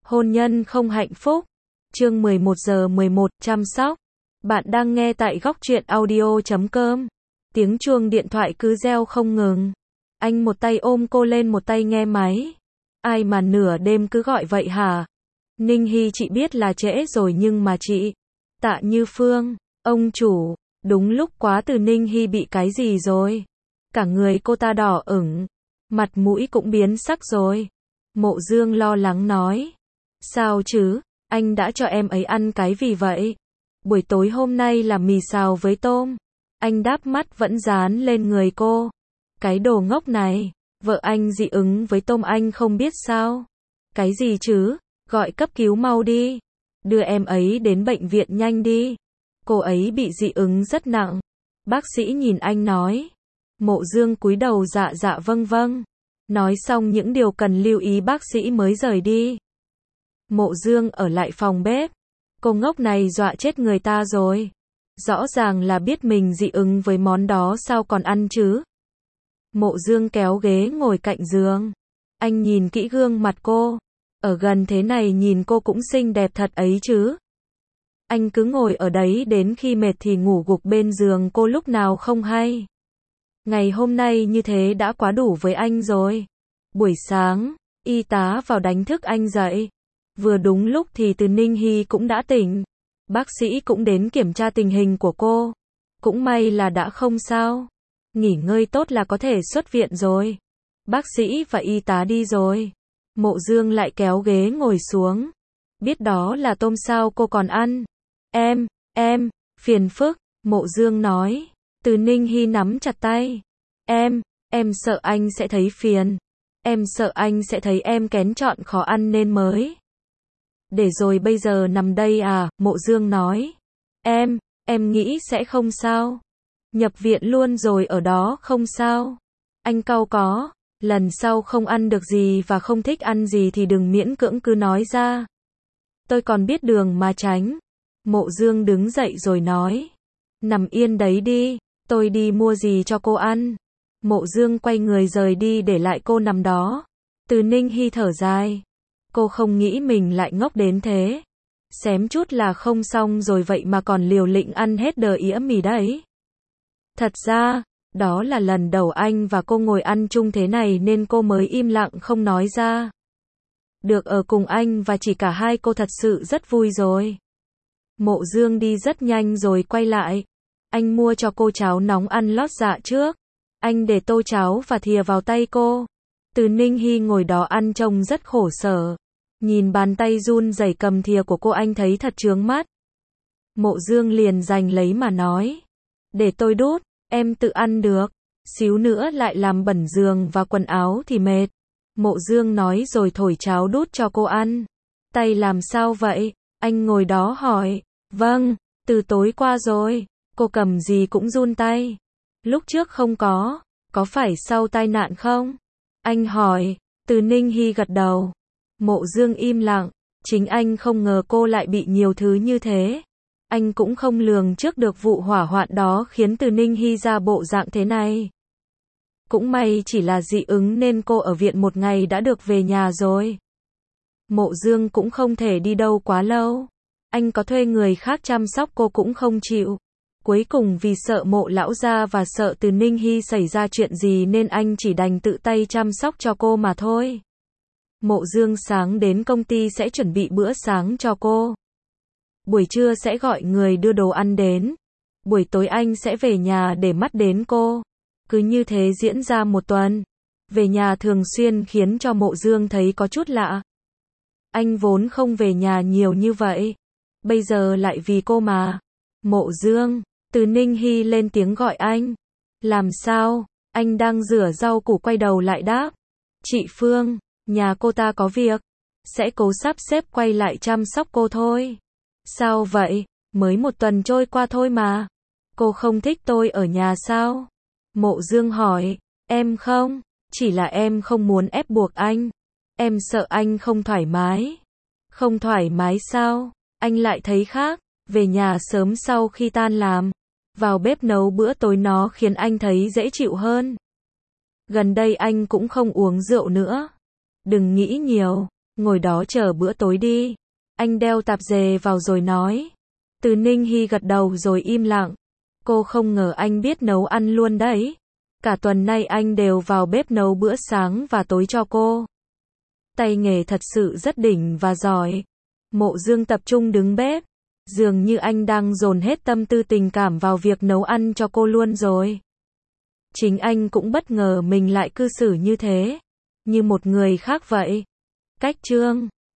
Hôn nhân không hạnh phúc. Chương 11 giờ 11, chăm sóc. Bạn đang nghe tại góc truyện audio.com. Tiếng chuông điện thoại cứ reo không ngừng. Anh một tay ôm cô lên một tay nghe máy. Ai mà nửa đêm cứ gọi vậy hả? Ninh Hy, chị biết là trễ rồi nhưng mà chị. Tạ Như Phương, ông chủ, đúng lúc quá. Từ Ninh Hy bị cái gì rồi? Cả người cô ta đỏ ửng, mặt mũi cũng biến sắc rồi. Mộ Dương lo lắng nói. Sao chứ, anh đã cho em ấy ăn cái gì vậy? Buổi tối hôm nay là mì xào với tôm. Anh đáp, mắt vẫn dán lên người cô. Cái đồ ngốc này, vợ anh dị ứng với tôm anh không biết sao? Cái gì chứ? Gọi cấp cứu mau đi. Đưa em ấy đến bệnh viện nhanh đi. Cô ấy bị dị ứng rất nặng. Bác sĩ nhìn anh nói. Mộ Dương cúi đầu dạ dạ vâng vâng. Nói xong những điều cần lưu ý bác sĩ mới rời đi. Mộ Dương ở lại phòng bếp. Cô ngốc này dọa chết người ta rồi. Rõ ràng là biết mình dị ứng với món đó sao còn ăn chứ. Mộ Dương kéo ghế ngồi cạnh giường. Anh nhìn kỹ gương mặt cô. Ở gần thế này nhìn cô cũng xinh đẹp thật ấy chứ. Anh cứ ngồi ở đấy đến khi mệt thì ngủ gục bên giường cô lúc nào không hay. Ngày hôm nay như thế đã quá đủ với anh rồi. Buổi sáng, y tá vào đánh thức anh dậy. Vừa đúng lúc thì Từ Ninh Hy cũng đã tỉnh. Bác sĩ cũng đến kiểm tra tình hình của cô. Cũng may là đã không sao. Nghỉ ngơi tốt là có thể xuất viện rồi. Bác sĩ và y tá đi rồi. Mộ Dương lại kéo ghế ngồi xuống. Biết đó là tôm sao cô còn ăn? Em, phiền phức, Mộ Dương nói. Từ Ninh Hy nắm chặt tay. Em sợ anh sẽ thấy phiền. Em sợ anh sẽ thấy em kén chọn khó ăn nên mới. Để rồi bây giờ nằm đây à, Mộ Dương nói. Em nghĩ sẽ không sao. Nhập viện luôn rồi ở đó không sao. Anh cau có. Lần sau không ăn được gì và không thích ăn gì thì đừng miễn cưỡng cứ nói ra. Tôi còn biết đường mà tránh. Mộ Dương đứng dậy rồi nói. Nằm yên đấy đi, tôi đi mua gì cho cô ăn. Mộ Dương quay người rời đi để lại cô nằm đó. Từ Ninh Hy thở dài. Cô không nghĩ mình lại ngốc đến thế. Xém chút là không xong rồi vậy mà còn liều lĩnh ăn hết đờ ĩa mì đấy. Thật ra, đó là lần đầu anh và cô ngồi ăn chung thế này nên cô mới im lặng không nói ra. Được ở cùng anh và chỉ cả hai cô thật sự rất vui rồi. Mộ Dương đi rất nhanh rồi quay lại. Anh mua cho cô cháo nóng ăn lót dạ trước. Anh để tô cháo và thìa vào tay cô. Từ Ninh Hy ngồi đó ăn trông rất khổ sở. Nhìn bàn tay run rẩy cầm thìa của cô anh thấy thật chướng mắt. Mộ Dương liền giành lấy mà nói. Để tôi đút, em tự ăn được. Xíu nữa lại làm bẩn giường và quần áo thì mệt. Mộ Dương nói rồi thổi cháo đút cho cô ăn. Tay làm sao vậy? Anh ngồi đó hỏi. Vâng, từ tối qua rồi. Cô cầm gì cũng run tay. Lúc trước không có phải sau tai nạn không? Anh hỏi. Từ Ninh Hy gật đầu. Mộ Dương im lặng. Chính anh không ngờ cô lại bị nhiều thứ như thế. Anh cũng không lường trước được vụ hỏa hoạn đó khiến Từ Ninh Hy ra bộ dạng thế này. Cũng may chỉ là dị ứng nên cô ở viện một ngày đã được về nhà rồi. Mộ Dương cũng không thể đi đâu quá lâu. Anh có thuê người khác chăm sóc cô cũng không chịu. Cuối cùng vì sợ Mộ lão gia và sợ Từ Ninh Hy xảy ra chuyện gì nên anh chỉ đành tự tay chăm sóc cho cô mà thôi. Mộ Dương sáng đến công ty sẽ chuẩn bị bữa sáng cho cô. Buổi trưa sẽ gọi người đưa đồ ăn đến. Buổi tối anh sẽ về nhà để mắt đến cô. Cứ như thế diễn ra một tuần. Về nhà thường xuyên khiến cho Mộ Dương thấy có chút lạ. Anh vốn không về nhà nhiều như vậy. Bây giờ lại vì cô mà. Mộ Dương, Từ Ninh Hy lên tiếng gọi anh. Làm sao? Anh đang rửa rau củ quay đầu lại đáp. Chị Phương, nhà cô ta có việc. Sẽ cố sắp xếp quay lại chăm sóc cô thôi. Sao vậy? Mới một tuần trôi qua thôi mà. Cô không thích tôi ở nhà sao? Mộ Dương hỏi. Em không. Chỉ là em không muốn ép buộc anh. Em sợ anh không thoải mái. Không thoải mái sao? Anh lại thấy khác. Về nhà sớm sau khi tan làm. Vào bếp nấu bữa tối nó khiến anh thấy dễ chịu hơn. Gần đây anh cũng không uống rượu nữa. Đừng nghĩ nhiều. ngồi đó chờ bữa tối đi. Anh đeo tạp dề vào rồi nói. Từ Ninh Hy gật đầu rồi im lặng. Cô không ngờ anh biết nấu ăn luôn đấy. Cả tuần nay anh đều vào bếp nấu bữa sáng và tối cho cô. Tay nghề thật sự rất đỉnh và giỏi. Mộ Dương tập trung đứng bếp. Dường như anh đang dồn hết tâm tư tình cảm vào việc nấu ăn cho cô luôn rồi. Chính anh cũng bất ngờ mình lại cư xử như thế. Như một người khác vậy. Cách chương